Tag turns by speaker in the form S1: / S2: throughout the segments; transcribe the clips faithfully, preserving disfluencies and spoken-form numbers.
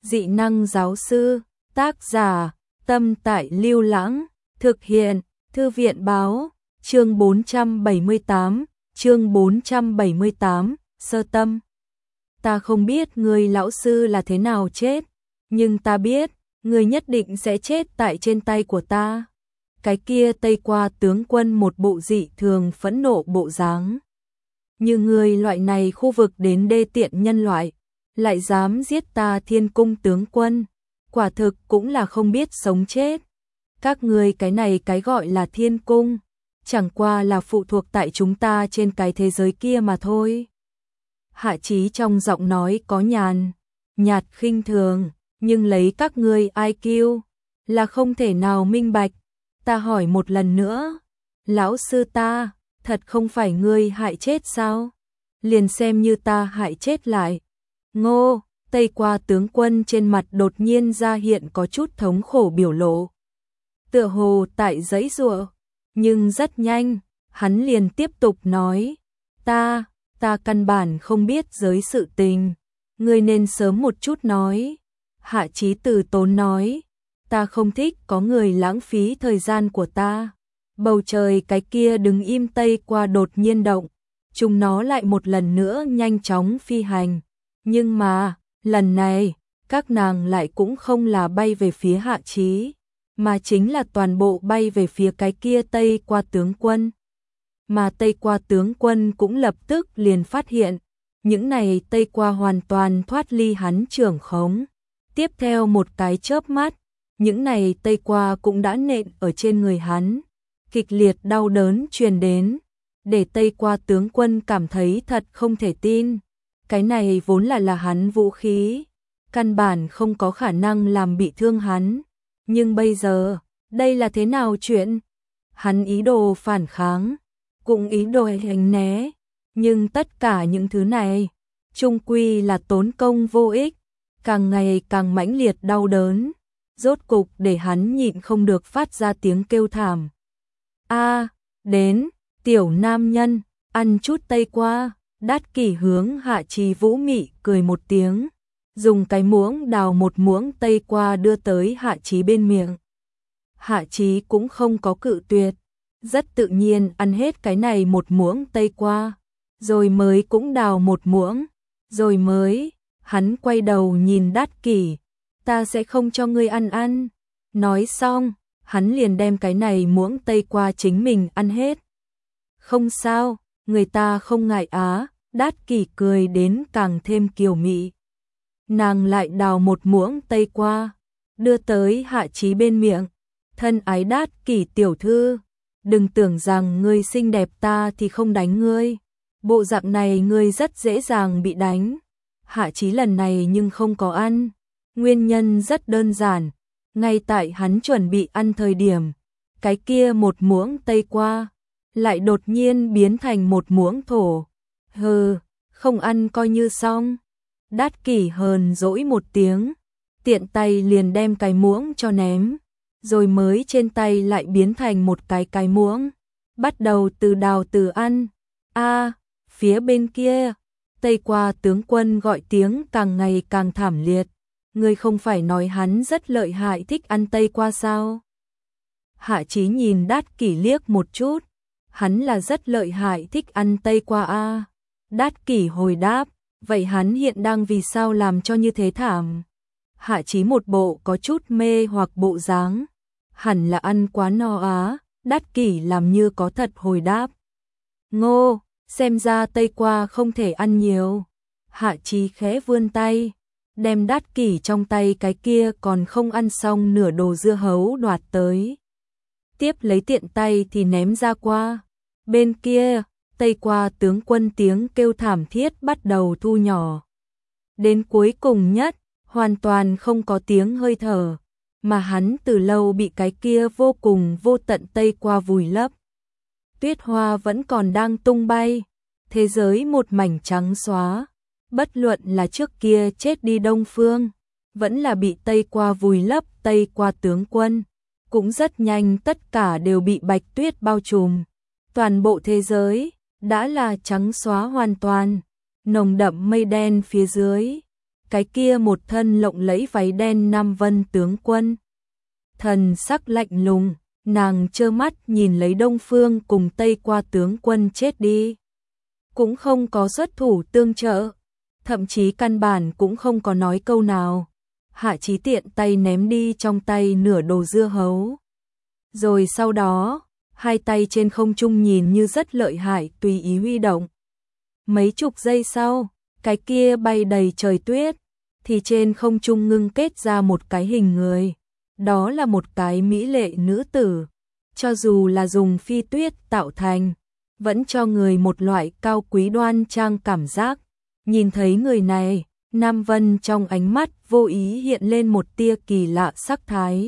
S1: Dị năng giáo sư, tác giả, Tâm Tại Lưu Lãng, thực hiện, Thư viện báo, chương bốn trăm bảy mươi tám, chương bốn trăm bảy mươi tám, sơ tâm. Ta không biết người lão sư là thế nào chết, nhưng ta biết, người nhất định sẽ chết tại trên tay của ta. Cái kia Tây Qua tướng quân một bộ dị thường phẫn nộ bộ dáng. Như người loại này khu vực đến đê tiện nhân loại, lại dám giết ta Thiên Cung tướng quân, quả thực cũng là không biết sống chết. Các người cái này cái gọi là Thiên Cung, chẳng qua là phụ thuộc tại chúng ta trên cái thế giới kia mà thôi. Hạ Chí trong giọng nói có nhàn, nhạt khinh thường, nhưng lấy các ngươi i kiu là không thể nào minh bạch. Ta hỏi một lần nữa, lão sư ta, thật không phải ngươi hại chết sao? Liền xem như ta hại chết lại. Ngô, Tây Qua tướng quân trên mặt đột nhiên ra hiện có chút thống khổ biểu lộ. Tựa hồ tại giãy giụa, nhưng rất nhanh, hắn liền tiếp tục nói, ta, ta căn bản không biết giới sự tình, ngươi nên sớm một chút nói. Hạ Chí từ tốn nói, ta không thích có người lãng phí thời gian của ta. Bầu trời cái kia đứng im Tây Qua đột nhiên động, chúng nó lại một lần nữa nhanh chóng phi hành. Nhưng mà, lần này, các nàng lại cũng không là bay về phía Hạ Chí, mà chính là toàn bộ bay về phía cái kia Tây Qua tướng quân. Mà Tây Qua tướng quân cũng lập tức liền phát hiện, những này Tây Qua hoàn toàn thoát ly hắn trưởng khống. Tiếp theo một cái chớp mắt, những này Tây Qua cũng đã nện ở trên người hắn. Kịch liệt đau đớn truyền đến, để Tây Qua tướng quân cảm thấy thật không thể tin. Cái này vốn là là hắn vũ khí, căn bản không có khả năng làm bị thương hắn. Nhưng bây giờ, đây là thế nào chuyện? Hắn ý đồ phản kháng, cũng ý đồ hành né, nhưng tất cả những thứ này, chung quy là tốn công vô ích, càng ngày càng mãnh liệt đau đớn, rốt cục để hắn nhịn không được phát ra tiếng kêu thảm. A, đến, tiểu nam nhân, ăn chút Tây Qua. Đát Kỷ hướng Hạ Chí vũ mị cười một tiếng, dùng cái muỗng đào một muỗng Tây Qua đưa tới Hạ Chí bên miệng. Hạ Chí cũng không có cự tuyệt, rất tự nhiên ăn hết cái này một muỗng Tây Qua, rồi mới cũng đào một muỗng, rồi mới, hắn quay đầu nhìn Đát Kỷ, ta sẽ không cho ngươi ăn ăn. Nói xong, hắn liền đem cái này muỗng Tây Qua chính mình ăn hết. Không sao, người ta không ngại á. Đát Kỷ cười đến càng thêm kiều mị. Nàng lại đào một muỗng Tây Qua, đưa tới Hạ Chí bên miệng. Thân ái Đát Kỷ tiểu thư, đừng tưởng rằng ngươi xinh đẹp ta thì không đánh ngươi. Bộ dạng này ngươi rất dễ dàng bị đánh. Hạ Chí lần này nhưng không có ăn. Nguyên nhân rất đơn giản. Ngay tại hắn chuẩn bị ăn thời điểm, cái kia một muỗng Tây Qua lại đột nhiên biến thành một muỗng thổ. Hừ, không ăn coi như xong. Đát Kỷ hờn dỗi một tiếng, tiện tay liền đem cái muỗng cho ném, rồi mới trên tay lại biến thành một cái cái muỗng, bắt đầu từ đào từ ăn. A, phía bên kia, Tây Qua tướng quân gọi tiếng càng ngày càng thảm liệt. Ngươi không phải nói hắn rất lợi hại thích ăn Tây Qua sao? Hạ Chí nhìn Đát Kỷ liếc một chút, hắn là rất lợi hại thích ăn Tây Qua a. Đát Kỷ hồi đáp, vậy hắn hiện đang vì sao làm cho như thế thảm? Hạ Chí một bộ có chút mê hoặc bộ dáng, hẳn là ăn quá no á. Đát Kỷ làm như có thật hồi đáp, Ngô, xem ra Tây Qua không thể ăn nhiều. Hạ Chí khẽ vươn tay, đem Đát Kỷ trong tay cái kia còn không ăn xong nửa đồ dưa hấu đoạt tới. Tiếp lấy tiện tay thì ném ra qua. Bên kia, Tây Qua tướng quân tiếng kêu thảm thiết bắt đầu thu nhỏ. Đến cuối cùng nhất, hoàn toàn không có tiếng hơi thở, mà hắn từ lâu bị cái kia vô cùng vô tận Tây Qua vùi lấp. Tuyết hoa vẫn còn đang tung bay, thế giới một mảnh trắng xóa, bất luận là trước kia chết đi Đông Phương, vẫn là bị Tây Qua vùi lấp Tây Qua tướng quân, cũng rất nhanh tất cả đều bị bạch tuyết bao trùm. Toàn bộ thế giới đã là trắng xóa hoàn toàn, nồng đậm mây đen phía dưới, cái kia một thân lộng lẫy váy đen Nam Vân tướng quân. Thần sắc lạnh lùng, nàng trơ mắt nhìn lấy Đông Phương cùng Tây qua tướng quân chết đi. Cũng không có xuất thủ tương trợ, thậm chí căn bản cũng không có nói câu nào. Hạ Chí tiện tay ném đi trong tay nửa đồ dưa hấu. Rồi sau đó, hai tay trên không trung nhìn như rất lợi hại tùy ý huy động. Mấy chục giây sau, cái kia bay đầy trời tuyết, thì trên không trung ngưng kết ra một cái hình người. Đó là một cái mỹ lệ nữ tử, cho dù là dùng phi tuyết tạo thành, vẫn cho người một loại cao quý đoan trang cảm giác. Nhìn thấy người này, Nam Vân trong ánh mắt vô ý hiện lên một tia kỳ lạ sắc thái.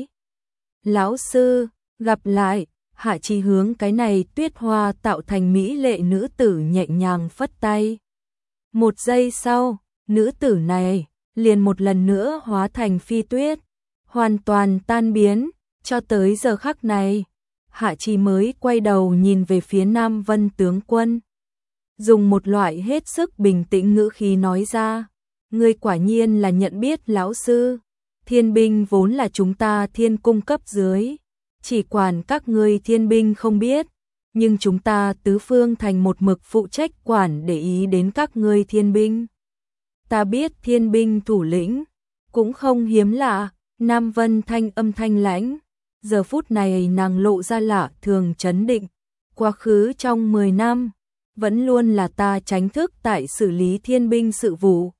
S1: Lão sư, gặp lại. Hạ Chí hướng cái này tuyết hoa tạo thành mỹ lệ nữ tử nhẹ nhàng phất tay. Một giây sau, nữ tử này liền một lần nữa hóa thành phi tuyết, hoàn toàn tan biến. Cho tới giờ khắc này, Hạ Chí mới quay đầu nhìn về phía Nam Vân tướng quân, dùng một loại hết sức bình tĩnh ngữ khí nói ra: ngươi quả nhiên là nhận biết lão sư. Thiên binh vốn là chúng ta thiên cung cấp dưới, chỉ quản các ngươi thiên binh không biết, nhưng chúng ta tứ phương thành một mực phụ trách quản để ý đến các ngươi thiên binh. Ta biết thiên binh thủ lĩnh, cũng không hiếm lạ. Nam Vân thanh âm thanh lãnh, giờ phút này nàng lộ ra lạ thường trấn định. Quá khứ trong mười năm, vẫn luôn là ta tránh thức tại xử lý thiên binh sự vụ.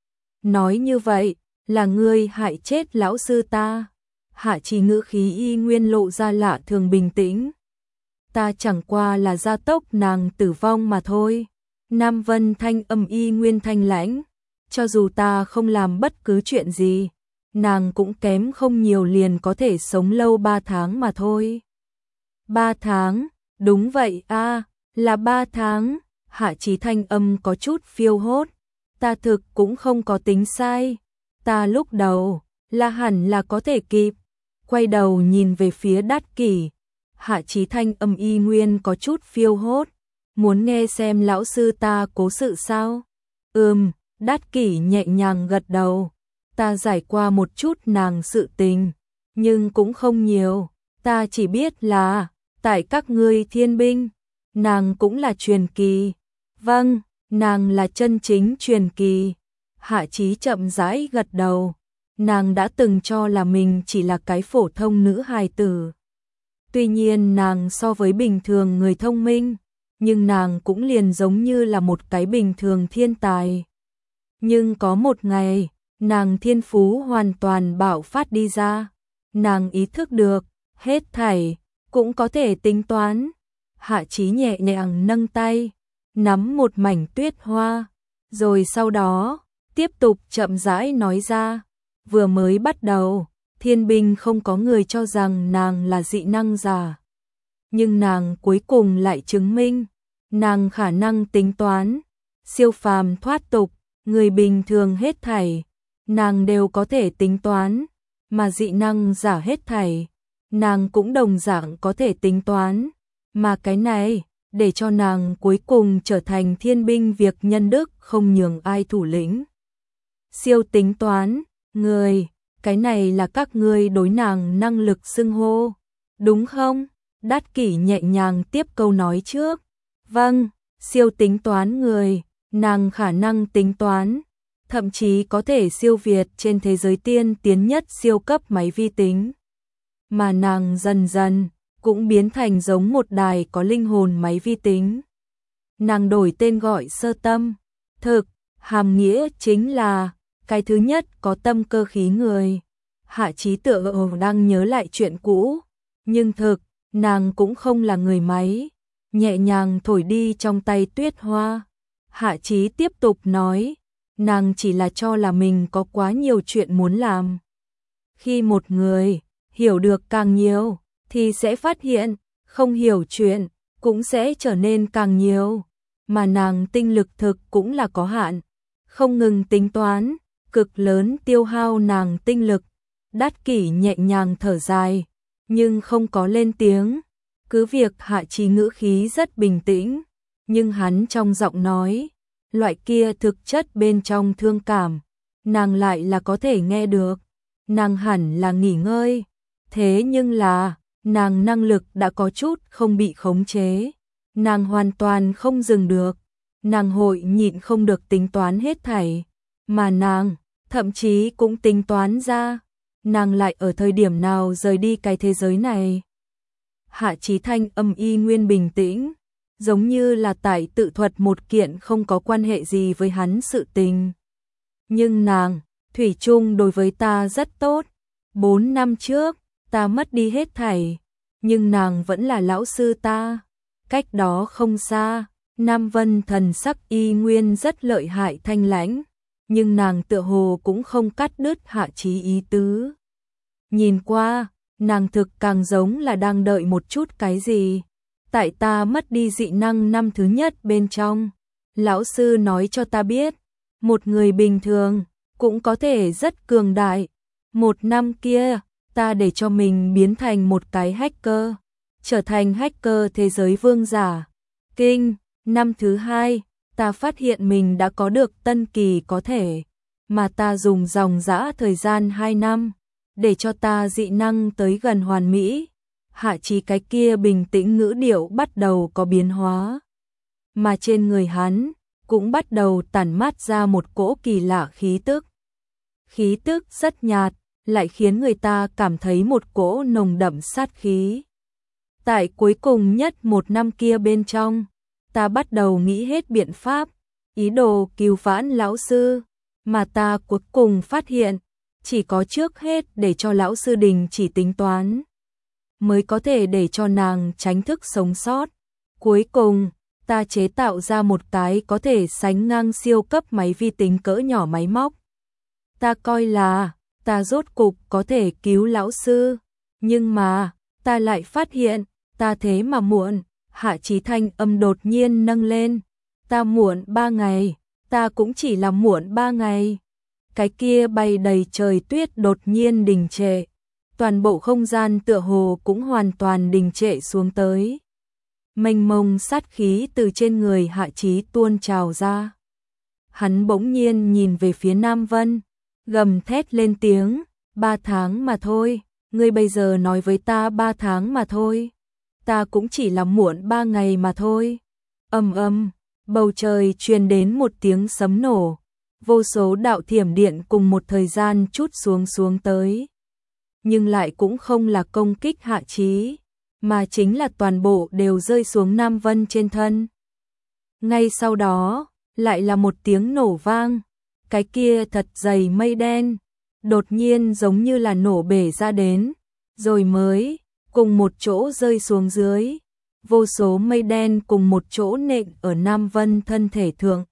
S1: Nói như vậy, là ngươi hại chết lão sư ta. Hạ Chí ngữ khí y nguyên lộ ra lạ thường bình tĩnh. Ta chẳng qua là gia tốc nàng tử vong mà thôi. Nam Vân thanh âm y nguyên thanh lãnh, cho dù ta không làm bất cứ chuyện gì, nàng cũng kém không nhiều liền có thể sống lâu ba tháng mà thôi. Ba tháng, đúng vậy a, à, là ba tháng. Hạ Chí thanh âm có chút phiêu hốt. Ta thực cũng không có tính sai. Ta lúc đầu là hẳn là có thể kịp. Quay đầu nhìn về phía Đát Kỷ, Hạ Chí thanh âm y nguyên có chút phiêu hốt. Muốn nghe xem lão sư ta cố sự sao? Ừm, Đát Kỷ nhẹ nhàng gật đầu. Ta giải qua một chút nàng sự tình, nhưng cũng không nhiều. Ta chỉ biết là, tại các ngươi thiên binh, nàng cũng là truyền kỳ. Vâng, nàng là chân chính truyền kỳ. Hạ Chí chậm rãi gật đầu. Nàng đã từng cho là mình chỉ là cái phổ thông nữ hài tử. Tuy nhiên nàng so với bình thường người thông minh, nhưng nàng cũng liền giống như là một cái bình thường thiên tài. Nhưng có một ngày, nàng thiên phú hoàn toàn bạo phát đi ra. Nàng ý thức được, hết thảy, cũng có thể tính toán. Hạ Chí nhẹ nhàng nâng tay, nắm một mảnh tuyết hoa, rồi sau đó, tiếp tục chậm rãi nói ra. Vừa mới bắt đầu, thiên binh không có người cho rằng nàng là dị năng giả. Nhưng nàng cuối cùng lại chứng minh, nàng khả năng tính toán, siêu phàm thoát tục, người bình thường hết thảy, nàng đều có thể tính toán, mà dị năng giả hết thảy, nàng cũng đồng dạng có thể tính toán. Mà cái này, để cho nàng cuối cùng trở thành thiên binh việc nhân đức không nhường ai thủ lĩnh. Siêu tính toán, người, cái này là các ngươi đối nàng năng lực xưng hô, đúng không? Đát Kỷ nhẹ nhàng tiếp câu nói trước. Vâng, siêu tính toán người, nàng khả năng tính toán, thậm chí có thể siêu việt trên thế giới tiên tiến nhất siêu cấp máy vi tính. Mà nàng dần dần cũng biến thành giống một đài có linh hồn máy vi tính. Nàng đổi tên gọi Sơ Tâm, thực, hàm nghĩa chính là cái thứ nhất có tâm cơ khí người. Hạ Chí tựa hồ đang nhớ lại chuyện cũ, nhưng thực, nàng cũng không là người máy. Nhẹ nhàng thổi đi trong tay tuyết hoa. Hạ Chí tiếp tục nói, nàng chỉ là cho là mình có quá nhiều chuyện muốn làm. Khi một người hiểu được càng nhiều, thì sẽ phát hiện, không hiểu chuyện, cũng sẽ trở nên càng nhiều. Mà nàng tinh lực thực cũng là có hạn, không ngừng tính toán, cực lớn tiêu hao nàng tinh lực. Đát Kỷ nhẹ nhàng thở dài, nhưng không có lên tiếng. Cứ việc Hạ Chí ngữ khí rất bình tĩnh, nhưng hắn trong giọng nói, loại kia thực chất bên trong thương cảm, nàng lại là có thể nghe được. Nàng hẳn là nghỉ ngơi, thế nhưng là, nàng năng lực đã có chút không bị khống chế. Nàng hoàn toàn không dừng được, nàng hội nhịn không được tính toán hết thảy, mà nàng, thậm chí cũng tính toán ra, nàng lại ở thời điểm nào rời đi cái thế giới này. Hạ Chí thanh âm y nguyên bình tĩnh, giống như là tại tự thuật một kiện không có quan hệ gì với hắn sự tình. Nhưng nàng, thủy chung đối với ta rất tốt, bốn năm trước, ta mất đi hết thảy, nhưng nàng vẫn là lão sư ta. Cách đó không xa, Nam Vân thần sắc y nguyên rất lợi hại thanh lãnh, nhưng nàng tựa hồ cũng không cắt đứt Hạ Chí ý tứ. Nhìn qua, nàng thực càng giống là đang đợi một chút cái gì. Tại ta mất đi dị năng năm thứ nhất bên trong, lão sư nói cho ta biết, một người bình thường cũng có thể rất cường đại. Một năm kia, ta để cho mình biến thành một cái hacker, trở thành hacker thế giới vương giả. Kinh, năm thứ hai, ta phát hiện mình đã có được tân kỳ có thể, mà ta dùng dòng dã thời gian hai năm, để cho ta dị năng tới gần hoàn mỹ. Hạ Chí cái kia bình tĩnh ngữ điệu bắt đầu có biến hóa, mà trên người hắn cũng bắt đầu tản mát ra một cỗ kỳ lạ khí tức. Khí tức rất nhạt, lại khiến người ta cảm thấy một cỗ nồng đậm sát khí. Tại cuối cùng nhất một năm kia bên trong, ta bắt đầu nghĩ hết biện pháp, ý đồ cứu vãn lão sư, mà ta cuối cùng phát hiện, chỉ có trước hết để cho lão sư đình chỉ tính toán, mới có thể để cho nàng tránh thức sống sót. Cuối cùng, ta chế tạo ra một cái có thể sánh ngang siêu cấp máy vi tính cỡ nhỏ máy móc. Ta coi là, ta rốt cục có thể cứu lão sư, nhưng mà, ta lại phát hiện, ta thế mà muộn. Hạ Chí thanh âm đột nhiên nâng lên, ta muộn ba ngày, ta cũng chỉ là muộn ba ngày. Cái kia bay đầy trời tuyết đột nhiên đình trệ, toàn bộ không gian tựa hồ cũng hoàn toàn đình trệ xuống tới. Mênh mông sát khí từ trên người Hạ Chí tuôn trào ra. Hắn bỗng nhiên nhìn về phía Nam Vân, gầm thét lên tiếng, ba tháng mà thôi, ngươi bây giờ nói với ta ba tháng mà thôi. Ta cũng chỉ là muộn ba ngày mà thôi. Ầm ầm, bầu trời truyền đến một tiếng sấm nổ, vô số đạo thiểm điện cùng một thời gian chút xuống xuống tới. Nhưng lại cũng không là công kích Hạ Chí, mà chính là toàn bộ đều rơi xuống Nam Vân trên thân. Ngay sau đó, lại là một tiếng nổ vang, cái kia thật dày mây đen, đột nhiên giống như là nổ bể ra đến, rồi mới cùng một chỗ rơi xuống dưới, vô số mây đen cùng một chỗ nện ở Nam Vân thân thể thượng.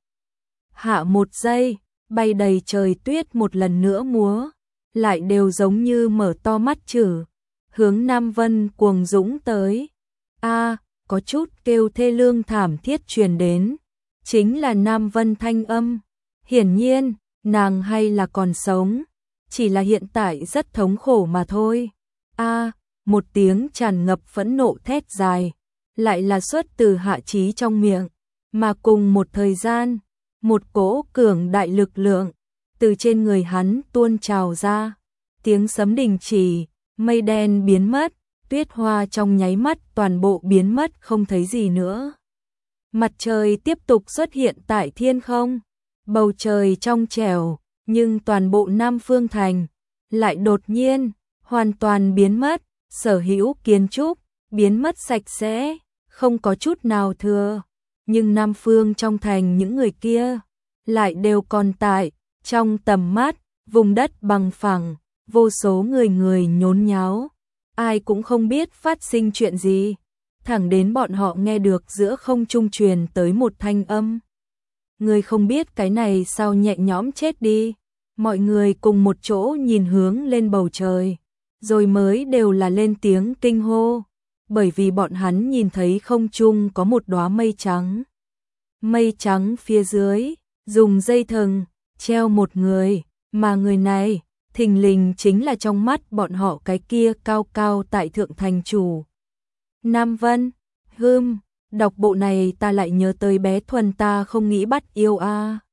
S1: Hạ một giây, bay đầy trời tuyết một lần nữa múa, lại đều giống như mở to mắt chử, hướng Nam Vân cuồng dũng tới. A, có chút kêu thê lương thảm thiết truyền đến, chính là Nam Vân thanh âm. Hiển nhiên, nàng hay là còn sống, chỉ là hiện tại rất thống khổ mà thôi. A, một tiếng tràn ngập phẫn nộ thét dài, lại là xuất từ Hạ Chí trong miệng, mà cùng một thời gian, một cỗ cường đại lực lượng từ trên người hắn tuôn trào ra. Tiếng sấm đình chỉ, mây đen biến mất, tuyết hoa trong nháy mắt toàn bộ biến mất không thấy gì nữa. Mặt trời tiếp tục xuất hiện tại thiên không, bầu trời trong trẻo, nhưng toàn bộ Nam Phương Thành lại đột nhiên hoàn toàn biến mất, sở hữu kiến trúc biến mất sạch sẽ, không có chút nào thừa, nhưng Nam Phương trong thành những người kia lại đều còn tại trong tầm mắt. Vùng đất bằng phẳng, vô số người người nhốn nháo, ai cũng không biết phát sinh chuyện gì, thẳng đến bọn họ nghe được giữa không trung truyền tới một thanh âm. Người không biết cái này sao nhẹ nhõm chết đi. Mọi người cùng một chỗ nhìn hướng lên bầu trời, rồi mới đều là lên tiếng kinh hô, bởi vì bọn hắn nhìn thấy không trung có một đóa mây trắng. Mây trắng phía dưới, dùng dây thừng treo một người, mà người này thình lình chính là trong mắt bọn họ cái kia cao cao tại thượng thành chủ. Nam Vân, hừm, đọc bộ này ta lại nhớ tới bé Thuần ta không nghĩ bắt yêu a.